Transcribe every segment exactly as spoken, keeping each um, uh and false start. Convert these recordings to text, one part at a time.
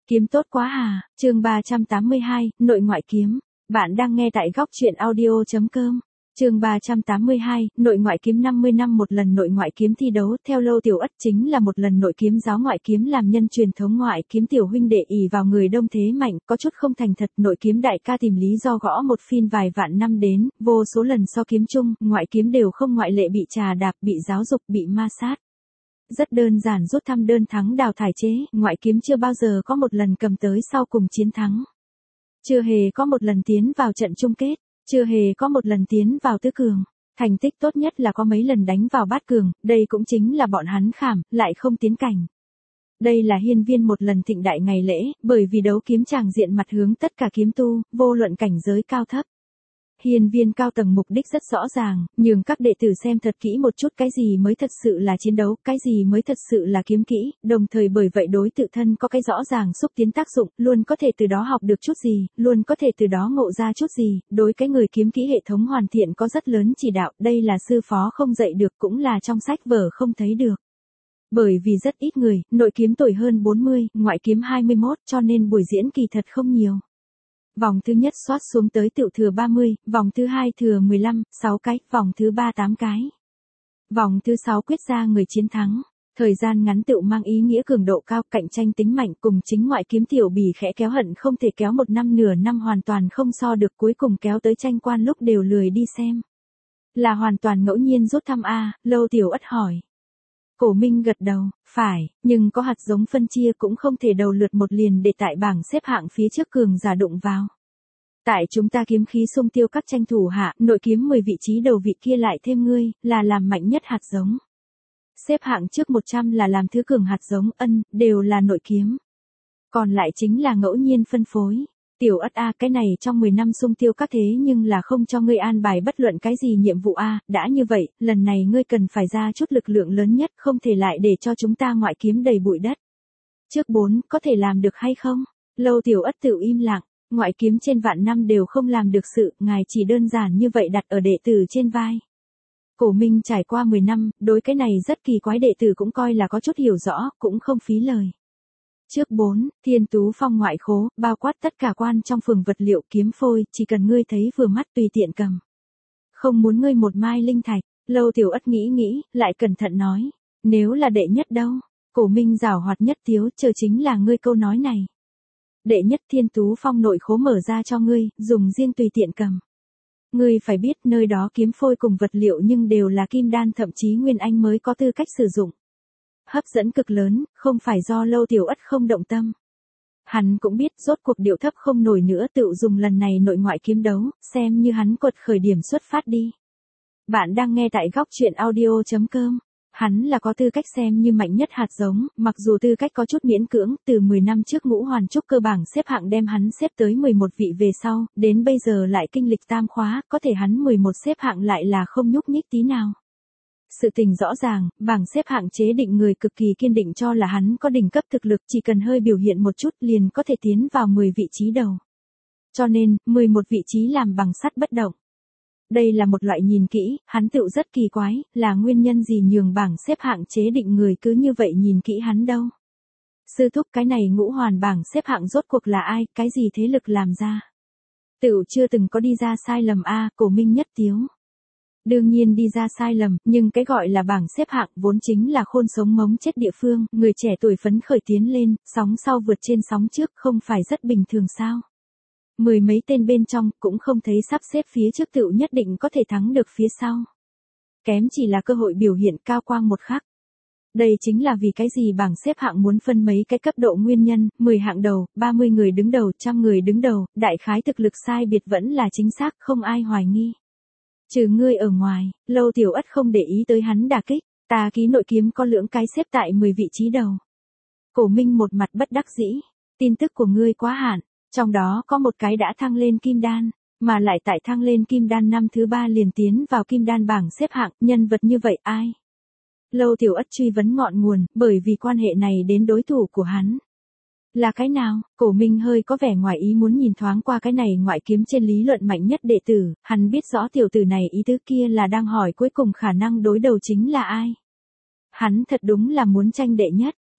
Kiếm tốt quá à, chương ba trăm tám mươi hai, nội ngoại kiếm. Bạn đang nghe tại góc truyện audio.com. Chương ba trăm tám mươi hai, nội ngoại kiếm. Năm mươi năm một lần nội ngoại kiếm thi đấu, theo Lô Tiểu Ất chính là một lần nội kiếm giáo ngoại kiếm làm nhân truyền thống ngoại kiếm tiểu huynh đệ ỷ vào người đông thế mạnh, có chút không thành thật, nội kiếm đại ca tìm lý do gõ một phiên vài vạn năm đến, vô số lần so kiếm chung, ngoại kiếm đều không ngoại lệ bị trà đạp, bị giáo dục, bị ma sát. Rất đơn giản, rút thăm đơn thắng đào thải chế, ngoại kiếm chưa bao giờ có một lần cầm tới sau cùng chiến thắng. Chưa hề có một lần tiến vào trận chung kết, chưa hề có một lần tiến vào tứ cường. Thành tích tốt nhất là có mấy lần đánh vào bát cường, đây cũng chính là bọn hắn khảm, lại không tiến cảnh. Đây là hiên viên một lần thịnh đại ngày lễ, bởi vì đấu kiếm tràng diện mặt hướng tất cả kiếm tu, vô luận cảnh giới cao thấp. Hiên viên cao tầng mục đích rất rõ ràng, nhường các đệ tử xem thật kỹ một chút cái gì mới thật sự là chiến đấu, cái gì mới thật sự là kiếm kỹ, đồng thời bởi vậy đối tự thân có cái rõ ràng xúc tiến tác dụng, luôn có thể từ đó học được chút gì, luôn có thể từ đó ngộ ra chút gì, đối cái người kiếm kỹ hệ thống hoàn thiện có rất lớn chỉ đạo, đây là sư phó không dạy được cũng là trong sách vở không thấy được. Bởi vì rất ít người, nội kiếm tuổi hơn bốn mươi, ngoại kiếm hai mươi mốt cho nên buổi diễn kỳ thật không nhiều. Vòng thứ nhất soát xuống tới tựu thừa ba mươi, vòng thứ hai thừa mười lăm, sáu cái, vòng thứ ba tám cái. Vòng thứ sáu quyết ra người chiến thắng. Thời gian ngắn tựu mang ý nghĩa cường độ cao, cạnh tranh tính mạnh, cùng chính ngoại kiếm tiểu bì khẽ kéo hận không thể kéo một năm nửa năm hoàn toàn không so được, cuối cùng kéo tới tranh quan lúc đều lười đi xem. Là hoàn toàn ngẫu nhiên rút thăm A, Lô Tiểu Ất hỏi. Cổ Minh gật đầu, phải, nhưng có hạt giống phân chia cũng không thể đầu lượt một liền để tại bảng xếp hạng phía trước cường giả đụng vào. Tại chúng ta kiếm khí xung tiêu các tranh thủ hạ, nội kiếm mười vị trí đầu vị kia lại thêm ngươi, là làm mạnh nhất hạt giống. Xếp hạng trước một trăm là làm thứ cường hạt giống, ân, đều là nội kiếm. Còn lại chính là ngẫu nhiên phân phối. Tiểu Ất A, cái này trong mười năm xung tiêu các thế nhưng là không cho ngươi an bài bất luận cái gì nhiệm vụ A, đã như vậy, lần này ngươi cần phải ra chút lực lượng lớn nhất, không thể lại để cho chúng ta ngoại kiếm đầy bụi đất. Trước bốn, có thể làm được hay không? Lâu Tiểu Ất tự im lặng, ngoại kiếm trên vạn năm đều không làm được sự, ngài chỉ đơn giản như vậy đặt ở đệ tử trên vai. Cổ Minh trải qua mười năm, đối cái này rất kỳ quái đệ tử cũng coi là có chút hiểu rõ, cũng không phí lời. Trước bốn, Thiên Tú Phong ngoại khố, bao quát tất cả quan trong phường vật liệu kiếm phôi, chỉ cần ngươi thấy vừa mắt tùy tiện cầm. Không muốn ngươi một mai linh thạch, Lâu Tiểu Ất nghĩ nghĩ, lại cẩn thận nói. Nếu là đệ nhất đâu? Cổ Minh giảo hoạt nhất tiếu, chờ chính là ngươi câu nói này. Đệ nhất Thiên Tú Phong nội khố mở ra cho ngươi, dùng riêng tùy tiện cầm. Ngươi phải biết nơi đó kiếm phôi cùng vật liệu nhưng đều là kim đan thậm chí nguyên anh mới có tư cách sử dụng. Hấp dẫn cực lớn, không phải do Lâu Tiểu Ất không động tâm. Hắn cũng biết rốt cuộc điệu thấp không nổi nữa tự dùng lần này nội ngoại kiếm đấu, xem như hắn quật khởi điểm xuất phát đi. Bạn đang nghe tại góc truyện audio.com. Hắn là có tư cách xem như mạnh nhất hạt giống, mặc dù tư cách có chút miễn cưỡng, từ mười năm trước ngũ hoàn trúc cơ bảng xếp hạng đem hắn xếp tới mười một vị về sau, đến bây giờ lại kinh lịch tam khóa, có thể hắn mười một xếp hạng lại là không nhúc nhích tí nào. Sự tình rõ ràng, bảng xếp hạng chế định người cực kỳ kiên định cho là hắn có đỉnh cấp thực lực, chỉ cần hơi biểu hiện một chút liền có thể tiến vào mười vị trí đầu. Cho nên, mười một vị trí làm bằng sắt bất động. Đây là một loại nhìn kỹ, hắn tựu rất kỳ quái, là nguyên nhân gì nhường bảng xếp hạng chế định người cứ như vậy nhìn kỹ hắn đâu. Sư thúc, cái này ngũ hoàn bảng xếp hạng rốt cuộc là ai, cái gì thế lực làm ra. Tựu chưa từng có đi ra sai lầm a, Cổ Minh nhất tiếu. Đương nhiên đi ra sai lầm, nhưng cái gọi là bảng xếp hạng vốn chính là khôn sống mống chết địa phương, người trẻ tuổi phấn khởi tiến lên, sóng sau vượt trên sóng trước không phải rất bình thường sao. Mười mấy tên bên trong cũng không thấy sắp xếp phía trước tựu nhất định có thể thắng được phía sau. Kém chỉ là cơ hội biểu hiện cao quang một khắc. Đây chính là vì cái gì bảng xếp hạng muốn phân mấy cái cấp độ nguyên nhân, mười hạng đầu, ba mươi người đứng đầu, trăm người đứng đầu, đại khái thực lực sai biệt vẫn là chính xác, không ai hoài nghi. Trừ ngươi ở ngoài, Lâu Tiểu Ất không để ý tới hắn đả kích, ta ký nội kiếm có lưỡng cái xếp tại mười vị trí đầu. Cổ Minh một mặt bất đắc dĩ, tin tức của ngươi quá hạn, trong đó có một cái đã thăng lên kim đan, mà lại tại thăng lên kim đan năm thứ ba liền tiến vào kim đan bảng xếp hạng, nhân vật như vậy ai? Lâu Tiểu Ất truy vấn ngọn nguồn, bởi vì quan hệ này đến đối thủ của hắn. Là cái nào? Cổ Minh hơi có vẻ ngoài ý muốn nhìn thoáng qua cái này ngoại kiếm trên lý luận mạnh nhất đệ tử, hắn biết rõ tiểu tử này ý tứ kia là đang hỏi cuối cùng khả năng đối đầu chính là ai. Hắn thật đúng là muốn tranh đệ nhất,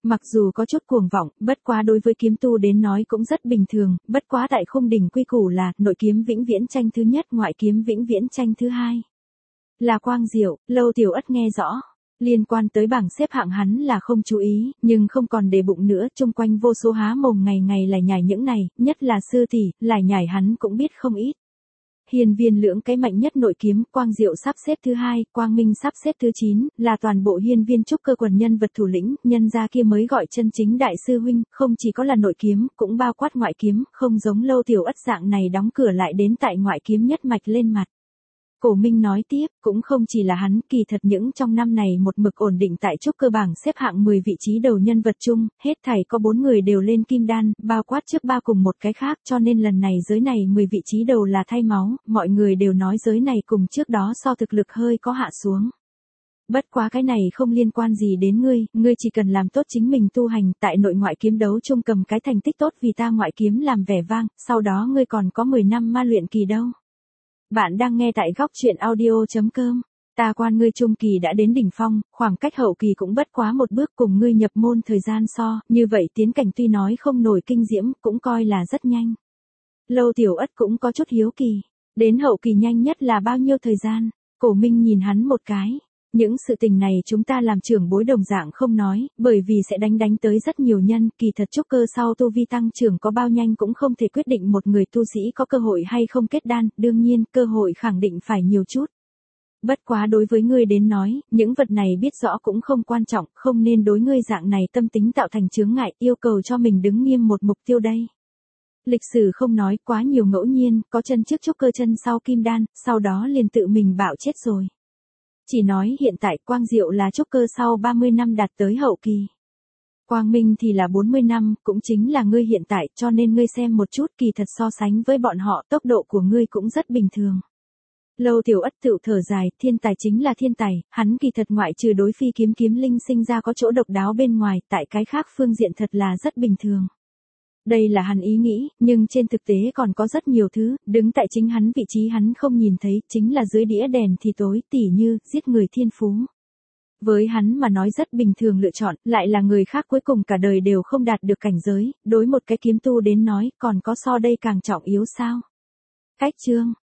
Mặc dù có chút cuồng vọng, bất quá đối với kiếm tu đến nói cũng rất bình thường, bất quá tại khung đỉnh quy củ là, nội kiếm vĩnh viễn tranh thứ nhất, ngoại kiếm vĩnh viễn tranh thứ hai. Là Quang Diệu, Lâu Tiểu Ất nghe rõ. Liên quan tới bảng xếp hạng hắn là không chú ý, nhưng không còn để bụng nữa, chung quanh vô số há mồm ngày ngày lải nhải những này, nhất là sư tỷ, lải nhải hắn cũng biết không ít. Hiên viên lưỡng cái mạnh nhất nội kiếm, Quang Diệu sắp xếp thứ hai, Quang Minh sắp xếp thứ chín, là toàn bộ hiên viên trúc cơ quần nhân vật thủ lĩnh, nhân gia kia mới gọi chân chính đại sư huynh, không chỉ có là nội kiếm, cũng bao quát ngoại kiếm, không giống Lâu Tiểu Ất dạng này đóng cửa lại đến tại ngoại kiếm nhất mạch lên mặt. Cổ Minh nói tiếp, cũng không chỉ là hắn, kỳ thật những trong năm này một mực ổn định tại trúc cơ bảng xếp hạng mười vị trí đầu nhân vật chung, hết thảy có bốn người đều lên kim đan, bao quát trước ba cùng một cái khác, cho nên lần này giới này mười vị trí đầu là thay máu, mọi người đều nói giới này cùng trước đó so thực lực hơi có hạ xuống. Bất quá cái này không liên quan gì đến ngươi, ngươi chỉ cần làm tốt chính mình tu hành, tại nội ngoại kiếm đấu chung cầm cái thành tích tốt vì ta ngoại kiếm làm vẻ vang, sau đó ngươi còn có mười năm ma luyện kỳ đâu. Bạn đang nghe tại góc chuyện audio chấm com. Ta quan ngươi trung kỳ đã đến đỉnh phong, khoảng cách hậu kỳ cũng bất quá một bước, cùng ngươi nhập môn thời gian so, như vậy tiến cảnh tuy nói không nổi kinh diễm, cũng coi là rất nhanh. Lâu Tiểu Ất cũng có chút hiếu kỳ. Đến hậu kỳ nhanh nhất là bao nhiêu thời gian? Cổ Minh nhìn hắn một cái. Những sự tình này chúng ta làm trưởng bối đồng dạng không nói, bởi vì sẽ đánh đánh tới rất nhiều nhân, kỳ thật trúc cơ sau tu vi tăng trưởng có bao nhanh cũng không thể quyết định một người tu sĩ có cơ hội hay không kết đan, đương nhiên, cơ hội khẳng định phải nhiều chút. Bất quá đối với ngươi đến nói, những vật này biết rõ cũng không quan trọng, không nên đối ngươi dạng này tâm tính tạo thành chướng ngại, yêu cầu cho mình đứng nghiêm một mục tiêu đây. Lịch sử không nói quá nhiều ngẫu nhiên, có chân trước trúc cơ chân sau kim đan, sau đó liền tự mình bảo chết rồi. Chỉ nói hiện tại Quang Diệu là trúc cơ sau ba mươi năm đạt tới hậu kỳ. Quang Minh thì là bốn mươi năm, cũng chính là ngươi hiện tại, cho nên ngươi xem một chút, kỳ thật so sánh với bọn họ, tốc độ của ngươi cũng rất bình thường. Lâu Tiểu Ất tự thở dài, thiên tài chính là thiên tài, hắn kỳ thật ngoại trừ đối phi kiếm kiếm linh sinh ra có chỗ độc đáo bên ngoài, tại cái khác phương diện thật là rất bình thường. Đây là hắn ý nghĩ, nhưng trên thực tế còn có rất nhiều thứ, đứng tại chính hắn vị trí hắn không nhìn thấy, chính là dưới đĩa đèn thì tối, tỉ như, giết người thiên phú. Với hắn mà nói rất bình thường lựa chọn, lại là người khác cuối cùng cả đời đều không đạt được cảnh giới, đối một cái kiếm tu đến nói, còn có so đây càng trọng yếu sao? Cách chương,